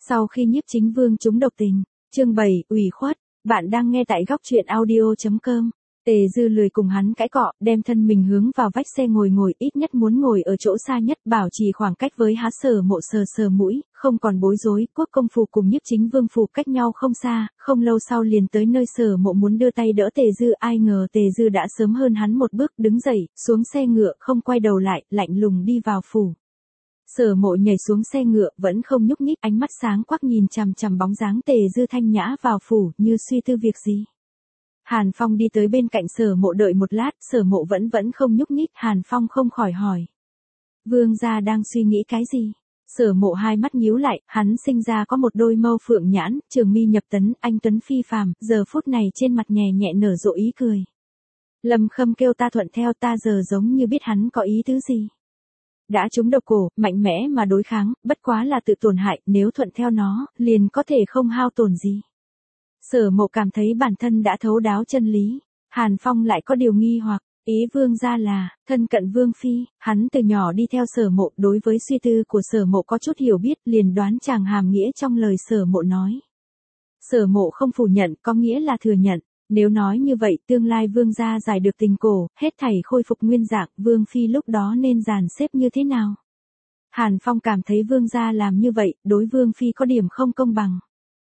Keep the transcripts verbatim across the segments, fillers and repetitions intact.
Sau khi Nhiếp Chính Vương trúng độc tình, chương bảy, ủy khuất, bạn đang nghe tại góc truyện audio chấm com. Tề Dư lười cùng hắn cãi cọ, đem thân mình hướng vào vách xe ngồi ngồi, ít nhất muốn ngồi ở chỗ xa nhất, bảo trì khoảng cách với Há Sở Mộ, sờ sờ mũi, không còn bối rối. Quốc công phủ cùng Nhiếp Chính Vương phủ cách nhau không xa, không lâu sau liền tới nơi Sở Mộ muốn đưa tay đỡ Tề Dư, ai ngờ Tề Dư đã sớm hơn hắn một bước, đứng dậy, xuống xe ngựa, không quay đầu lại, lạnh lùng đi vào phủ. Sở Mộ nhảy xuống xe ngựa, vẫn không nhúc nhích, ánh mắt sáng quắc nhìn chằm chằm bóng dáng Tề Dư thanh nhã vào phủ, như suy tư việc gì. Hàn Phong đi tới bên cạnh Sở Mộ đợi một lát, Sở Mộ vẫn vẫn không nhúc nhích, Hàn Phong không khỏi hỏi. Vương gia đang suy nghĩ cái gì? Sở Mộ hai mắt nhíu lại, hắn sinh ra có một đôi mâu phượng nhãn, trường mi nhập tấn, anh tuấn phi phàm, giờ phút này trên mặt nhẹ nhẹ nở rộ ý cười. Lâm Khâm kêu ta thuận theo, ta giờ giống như biết hắn có ý tứ gì. Đã trúng độc cổ, mạnh mẽ mà đối kháng, bất quá là tự tổn hại, nếu thuận theo nó, liền có thể không hao tổn gì. Sở Mộ cảm thấy bản thân đã thấu đáo chân lý. Hàn Phong lại có điều nghi hoặc, ý vương gia là, thân cận vương phi, hắn từ nhỏ đi theo Sở Mộ, đối với suy tư của Sở Mộ có chút hiểu biết, liền đoán chàng hàm nghĩa trong lời Sở Mộ nói. Sở Mộ không phủ nhận, có nghĩa là thừa nhận. Nếu nói như vậy, tương lai vương gia giải được tình cổ, hết thảy khôi phục nguyên dạng, vương phi lúc đó nên dàn xếp như thế nào? Hàn Phong cảm thấy vương gia làm như vậy, đối vương phi có điểm không công bằng.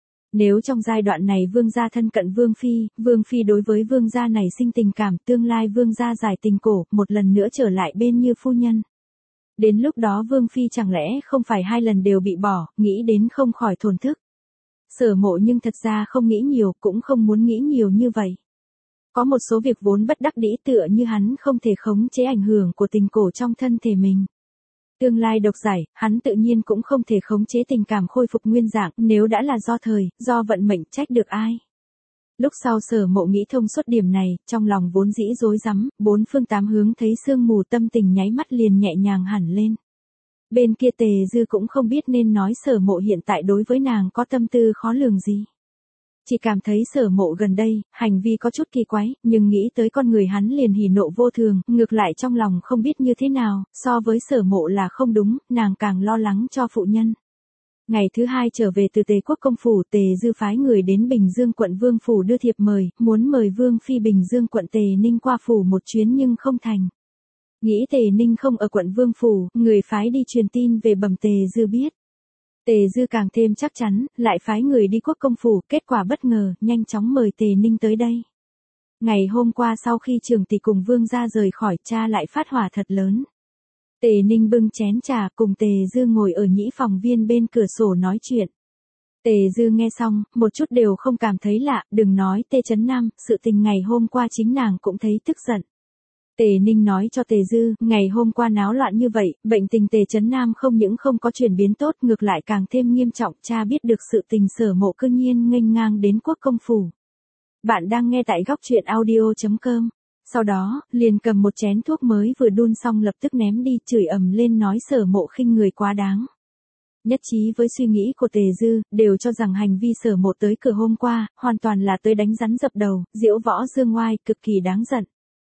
Nếu trong giai đoạn này vương gia thân cận vương phi, vương phi đối với vương gia này sinh tình cảm, tương lai vương gia giải tình cổ, một lần nữa trở lại bên như phu nhân. Đến lúc đó vương phi chẳng lẽ không phải hai lần đều bị bỏ, nghĩ đến không khỏi thổn thức. Sở Mộ nhưng thật ra không nghĩ nhiều, cũng không muốn nghĩ nhiều như vậy. Có một số việc vốn bất đắc dĩ, tựa như hắn không thể khống chế ảnh hưởng của tình cổ trong thân thể mình. Tương lai độc giải, hắn tự nhiên cũng không thể khống chế tình cảm khôi phục nguyên dạng, nếu đã là do thời, do vận mệnh, trách được ai. Lúc sau Sở Mộ nghĩ thông suốt điểm này, trong lòng vốn dĩ rối rắm, bốn phương tám hướng thấy sương mù, tâm tình nháy mắt liền nhẹ nhàng hẳn lên. Bên kia Tề Dư cũng không biết nên nói Sở Mộ hiện tại đối với nàng có tâm tư khó lường gì. Chỉ cảm thấy Sở Mộ gần đây, hành vi có chút kỳ quái, nhưng nghĩ tới con người hắn liền hỉ nộ vô thường, ngược lại trong lòng không biết như thế nào, so với Sở Mộ là không đúng, nàng càng lo lắng cho phụ nhân. Ngày thứ hai trở về từ Tề Quốc công phủ, Tề Dư phái người đến Bình Dương quận Vương phủ đưa thiệp mời, muốn mời Vương phi Bình Dương quận Tề Ninh qua phủ một chuyến nhưng không thành. Nghĩ Tề Ninh không ở quận Vương phủ, người phái đi truyền tin về bẩm Tề Dư biết. Tề Dư càng thêm chắc chắn, lại phái người đi Quốc công phủ, kết quả bất ngờ, nhanh chóng mời Tề Ninh tới đây. Ngày hôm qua sau khi Trường tỷ cùng Vương gia rời khỏi, cha lại phát hỏa thật lớn. Tề Ninh bưng chén trà cùng Tề Dư ngồi ở nhĩ phòng viên bên cửa sổ nói chuyện. Tề Dư nghe xong, một chút đều không cảm thấy lạ, đừng nói Tề Chấn Nam, sự tình ngày hôm qua chính nàng cũng thấy tức giận. Tề Ninh nói cho Tề Dư, ngày hôm qua náo loạn như vậy, bệnh tình Tề Chấn Nam không những không có chuyển biến tốt, ngược lại càng thêm nghiêm trọng, cha biết được sự tình Sở Mộ cư nhiên nghênh ngang đến Quốc công phủ. Bạn đang nghe tại góc truyện audio chấm com. Sau đó, liền cầm một chén thuốc mới vừa đun xong lập tức ném đi, chửi ầm lên nói Sở Mộ khinh người quá đáng. Nhất trí với suy nghĩ của Tề Dư, đều cho rằng hành vi Sở Mộ tới cửa hôm qua, hoàn toàn là tới đánh rắn dập đầu, diễu võ dương oai, cực kỳ đáng giận.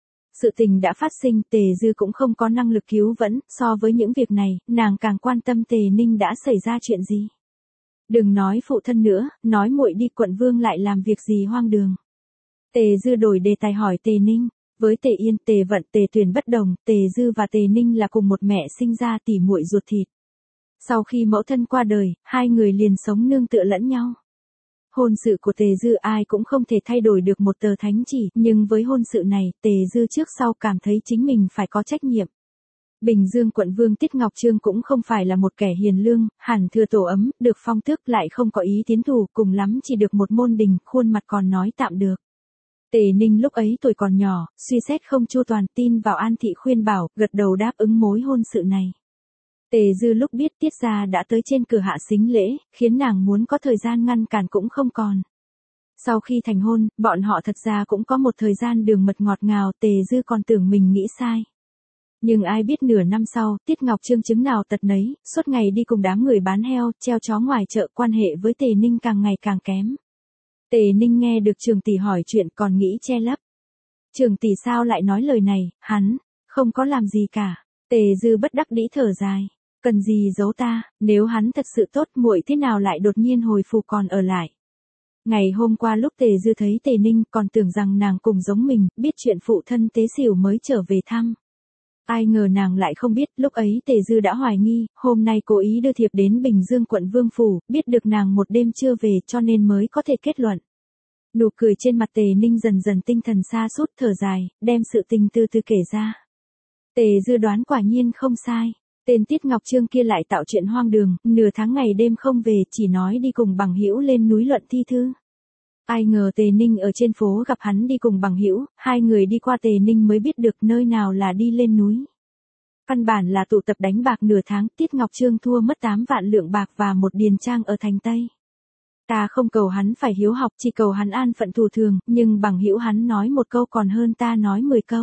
Sự tình đã phát sinh, Tề Dư cũng không có năng lực cứu vẫn, so với những việc này, nàng càng quan tâm Tề Ninh đã xảy ra chuyện gì. Đừng nói phụ thân nữa, nói muội đi quận Vương lại làm việc gì hoang đường. Tề Dư đổi đề tài hỏi Tề Ninh, với Tề Yên, Tề Vận, Tề Tuyền bất đồng, Tề Dư và Tề Ninh là cùng một mẹ sinh ra, tỉ muội ruột thịt. Sau khi mẫu thân qua đời, hai người liền sống nương tựa lẫn nhau. Hôn sự của Tề Dư ai cũng không thể thay đổi được một tờ thánh chỉ, nhưng với hôn sự này, Tề Dư trước sau cảm thấy chính mình phải có trách nhiệm. Bình Dương quận Vương Tiết Ngọc Trương cũng không phải là một kẻ hiền lương, hẳn thừa tổ ấm, được phong tước lại không có ý tiến thủ, cùng lắm chỉ được một môn đình, khuôn mặt còn nói tạm được. Tề Ninh lúc ấy tuổi còn nhỏ, suy xét không chu toàn, tin vào An thị khuyên bảo, gật đầu đáp ứng mối hôn sự này. Tề Dư lúc biết Tiết gia đã tới trên cửa hạ sính lễ, khiến nàng muốn có thời gian ngăn cản cũng không còn. Sau khi thành hôn, bọn họ thật ra cũng có một thời gian đường mật ngọt ngào, Tề Dư còn tưởng mình nghĩ sai. Nhưng ai biết nửa năm sau, Tiết Ngọc Trương chứng nào tật nấy, suốt ngày đi cùng đám người bán heo, treo chó ngoài chợ, quan hệ với Tề Ninh càng ngày càng kém. Tề Ninh nghe được Trường tỷ hỏi chuyện còn nghĩ che lấp. Trường tỷ sao lại nói lời này, hắn không có làm gì cả. Tề Dư bất đắc dĩ thở dài. Cần gì giấu ta, nếu hắn thật sự tốt muội thế nào lại đột nhiên hồi phục còn ở lại. Ngày hôm qua lúc Tề Dư thấy Tề Ninh còn tưởng rằng nàng cùng giống mình, biết chuyện phụ thân tế xỉu mới trở về thăm. Ai ngờ nàng lại không biết, lúc ấy Tề Dư đã hoài nghi, hôm nay cố ý đưa thiệp đến Bình Dương quận Vương Phủ, biết được nàng một đêm chưa về cho nên mới có thể kết luận. Nụ cười trên mặt Tề Ninh dần dần tinh thần sa sút thở dài, đem sự tình từ từ kể ra. Tề Dư đoán quả nhiên không sai. Tên Tiết Ngọc Trương kia lại tạo chuyện hoang đường, nửa tháng ngày đêm không về, chỉ nói đi cùng bằng hữu lên núi luận thi thư. Ai ngờ Tề Ninh ở trên phố gặp hắn đi cùng bằng hữu, hai người đi qua Tề Ninh mới biết được nơi nào là đi lên núi. Căn bản là tụ tập đánh bạc nửa tháng, Tiết Ngọc Trương thua mất tám vạn lượng bạc và một điền trang ở thành Tây. Ta không cầu hắn phải hiếu học, chỉ cầu hắn an phận thủ thường, nhưng bằng hữu hắn nói một câu còn hơn ta nói mười câu.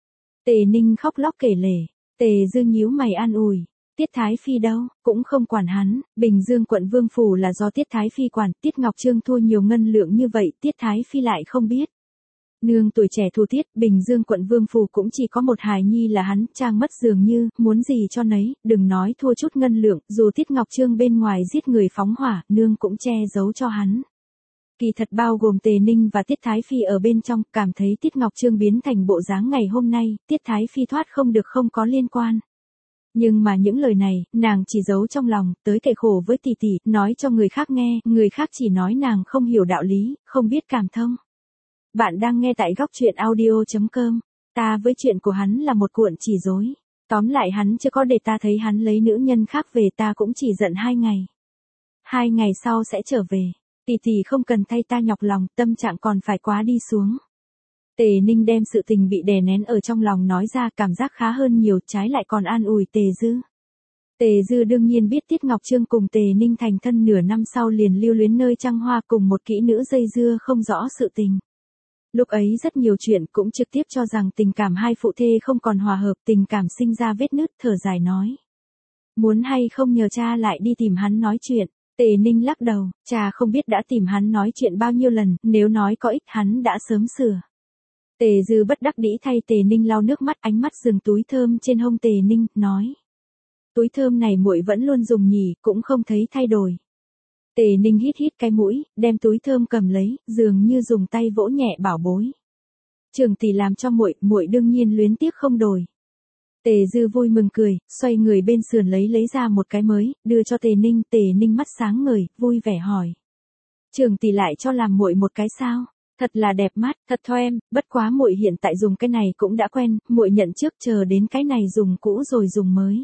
Tề Ninh khóc lóc kể lể. Tề Dư nhíu mày an ủi, Tiết Thái Phi đâu, cũng không quản hắn, Bình Dương quận Vương Phủ là do Tiết Thái Phi quản, Tiết Ngọc Trương thua nhiều ngân lượng như vậy, Tiết Thái Phi lại không biết. Nương tuổi trẻ thua tiết, Bình Dương quận Vương Phủ cũng chỉ có một hài nhi là hắn, trang mất dường như, muốn gì cho nấy, đừng nói thua chút ngân lượng, dù Tiết Ngọc Trương bên ngoài giết người phóng hỏa, nương cũng che giấu cho hắn. Kỳ thật bao gồm Tề Ninh và Tiết Thái Phi ở bên trong, cảm thấy Tiết Ngọc Trương biến thành bộ dáng ngày hôm nay, Tiết Thái Phi thoát không được không có liên quan. Nhưng mà những lời này, nàng chỉ giấu trong lòng, tới kể khổ với tỷ tỷ, nói cho người khác nghe, người khác chỉ nói nàng không hiểu đạo lý, không biết cảm thông. Bạn đang nghe tại góc truyện audio chấm com, ta với chuyện của hắn là một cuộn chỉ dối. Tóm lại hắn chưa có để ta thấy hắn lấy nữ nhân khác về, ta cũng chỉ giận hai ngày. Hai ngày sau sẽ trở về. Tỷ tỷ không cần thay ta nhọc lòng, tâm trạng còn phải quá đi xuống. Tề Ninh đem sự tình bị đè nén ở trong lòng nói ra, cảm giác khá hơn nhiều, trái lại còn an ủi Tề Dư. Tề Dư đương nhiên biết Tiết Ngọc Trương cùng Tề Ninh thành thân nửa năm sau liền lưu luyến nơi trăng hoa cùng một kỹ nữ dây dưa không rõ sự tình. Lúc ấy rất nhiều chuyện cũng trực tiếp cho rằng tình cảm hai phụ thê không còn hòa hợp, tình cảm sinh ra vết nứt, thở dài nói. Muốn hay không nhờ cha lại đi tìm hắn nói chuyện. Tề Ninh lắc đầu, cha không biết đã tìm hắn nói chuyện bao nhiêu lần, nếu nói có ích hắn đã sớm sửa. Tề Dư bất đắc dĩ thay Tề Ninh lau nước mắt, ánh mắt dừng túi thơm trên hông Tề Ninh, nói. Túi thơm này muội vẫn luôn dùng nhỉ, cũng không thấy thay đổi. Tề Ninh hít hít cái mũi, đem túi thơm cầm lấy, dường như dùng tay vỗ nhẹ bảo bối. Trường tỷ làm cho muội, muội đương nhiên luyến tiếc không đổi. Tề Dư vui mừng cười, xoay người bên sườn lấy lấy ra một cái mới, đưa cho Tề Ninh, Tề Ninh mắt sáng ngời, vui vẻ hỏi. Trường tỷ lại cho làm muội một cái sao? Thật là đẹp mắt, thật thôi em, bất quá muội hiện tại dùng cái này cũng đã quen, muội nhận trước chờ đến cái này dùng cũ rồi dùng mới.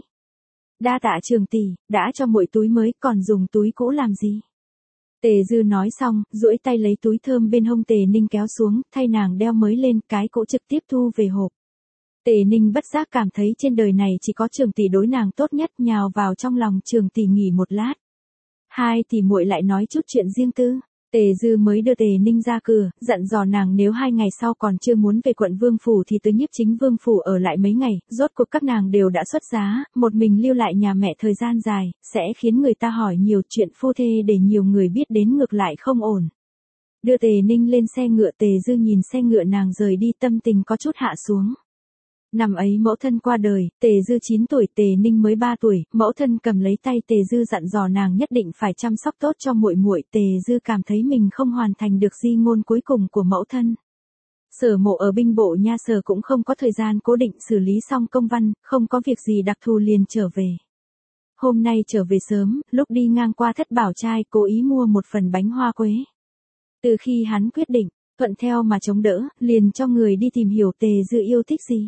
Đa tạ trường tỷ, đã cho muội túi mới, còn dùng túi cũ làm gì? Tề Dư nói xong, duỗi tay lấy túi thơm bên hông Tề Ninh kéo xuống, thay nàng đeo mới lên, cái cũ trực tiếp thu về hộp. Tề Ninh bất giác cảm thấy trên đời này chỉ có trường tỷ đối nàng tốt nhất, nhào vào trong lòng trường tỷ nghỉ một lát. Hai tỷ muội lại nói chút chuyện riêng tư. Tề Dư mới đưa Tề Ninh ra cửa, dặn dò nàng nếu hai ngày sau còn chưa muốn về quận Vương Phủ thì tới Nhiếp Chính Vương Phủ ở lại mấy ngày, rốt cuộc các nàng đều đã xuất giá, một mình lưu lại nhà mẹ thời gian dài, sẽ khiến người ta hỏi nhiều chuyện phu thê để nhiều người biết đến ngược lại không ổn. Đưa Tề Ninh lên xe ngựa, Tề Dư nhìn xe ngựa nàng rời đi, tâm tình có chút hạ xuống. Năm ấy mẫu thân qua đời, Tề Dư chín tuổi, Tề Ninh mới ba tuổi, mẫu thân cầm lấy tay Tề Dư dặn dò nàng nhất định phải chăm sóc tốt cho muội muội. Tề Dư cảm thấy mình không hoàn thành được di ngôn cuối cùng của mẫu thân. Sở Mộ ở binh bộ nha sở cũng không có thời gian cố định xử lý xong công văn, không có việc gì đặc thù liền trở về. Hôm nay trở về sớm, lúc đi ngang qua Thất Bảo Trai cố ý mua một phần bánh hoa quế. Từ khi hắn quyết định, thuận theo mà chống đỡ, liền cho người đi tìm hiểu Tề Dư yêu thích gì.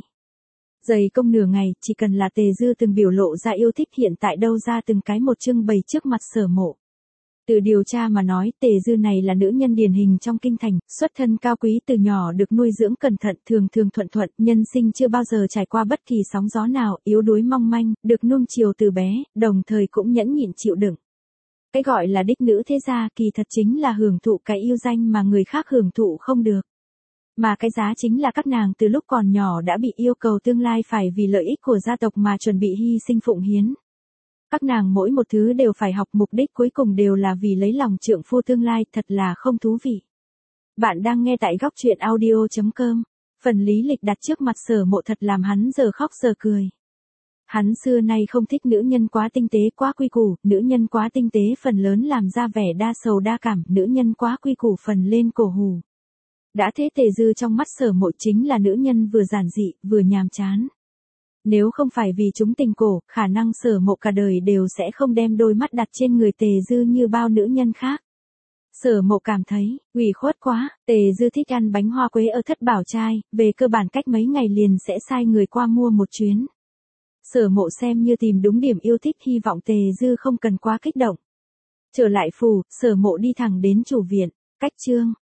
Dày công nửa ngày, chỉ cần là Tề Dư từng biểu lộ ra yêu thích hiện tại đâu ra từng cái một trưng bày trước mặt Sở Mộ. Từ điều tra mà nói, Tề Dư này là nữ nhân điển hình trong kinh thành, xuất thân cao quý, từ nhỏ được nuôi dưỡng cẩn thận, thường thường thuận thuận, nhân sinh chưa bao giờ trải qua bất kỳ sóng gió nào, yếu đuối mong manh, được nuông chiều từ bé, đồng thời cũng nhẫn nhịn chịu đựng. Cái gọi là đích nữ thế gia kỳ thật chính là hưởng thụ cái yêu danh mà người khác hưởng thụ không được. Mà cái giá chính là các nàng từ lúc còn nhỏ đã bị yêu cầu tương lai phải vì lợi ích của gia tộc mà chuẩn bị hy sinh phụng hiến. Các nàng mỗi một thứ đều phải học, mục đích cuối cùng đều là vì lấy lòng trượng phu tương lai, thật là không thú vị. Bạn đang nghe tại góc truyện audio chấm com. Phần lý lịch đặt trước mặt Sở Mộ thật làm hắn giờ khóc giờ cười. Hắn xưa nay không thích nữ nhân quá tinh tế quá quy củ, nữ nhân quá tinh tế phần lớn làm ra vẻ đa sầu đa cảm, nữ nhân quá quy củ phần lên cổ hủ. Đã thế Tề Dư trong mắt Sở Mộ chính là nữ nhân vừa giản dị, vừa nhàm chán. Nếu không phải vì chúng tình cổ, khả năng Sở Mộ cả đời đều sẽ không đem đôi mắt đặt trên người Tề Dư như bao nữ nhân khác. Sở Mộ cảm thấy, ủy khuất quá, Tề Dư thích ăn bánh hoa quế ở Thất Bảo Trai, về cơ bản cách mấy ngày liền sẽ sai người qua mua một chuyến. Sở Mộ xem như tìm đúng điểm yêu thích, hy vọng Tề Dư không cần quá kích động. Trở lại phủ, Sở Mộ đi thẳng đến chủ viện, cách chương.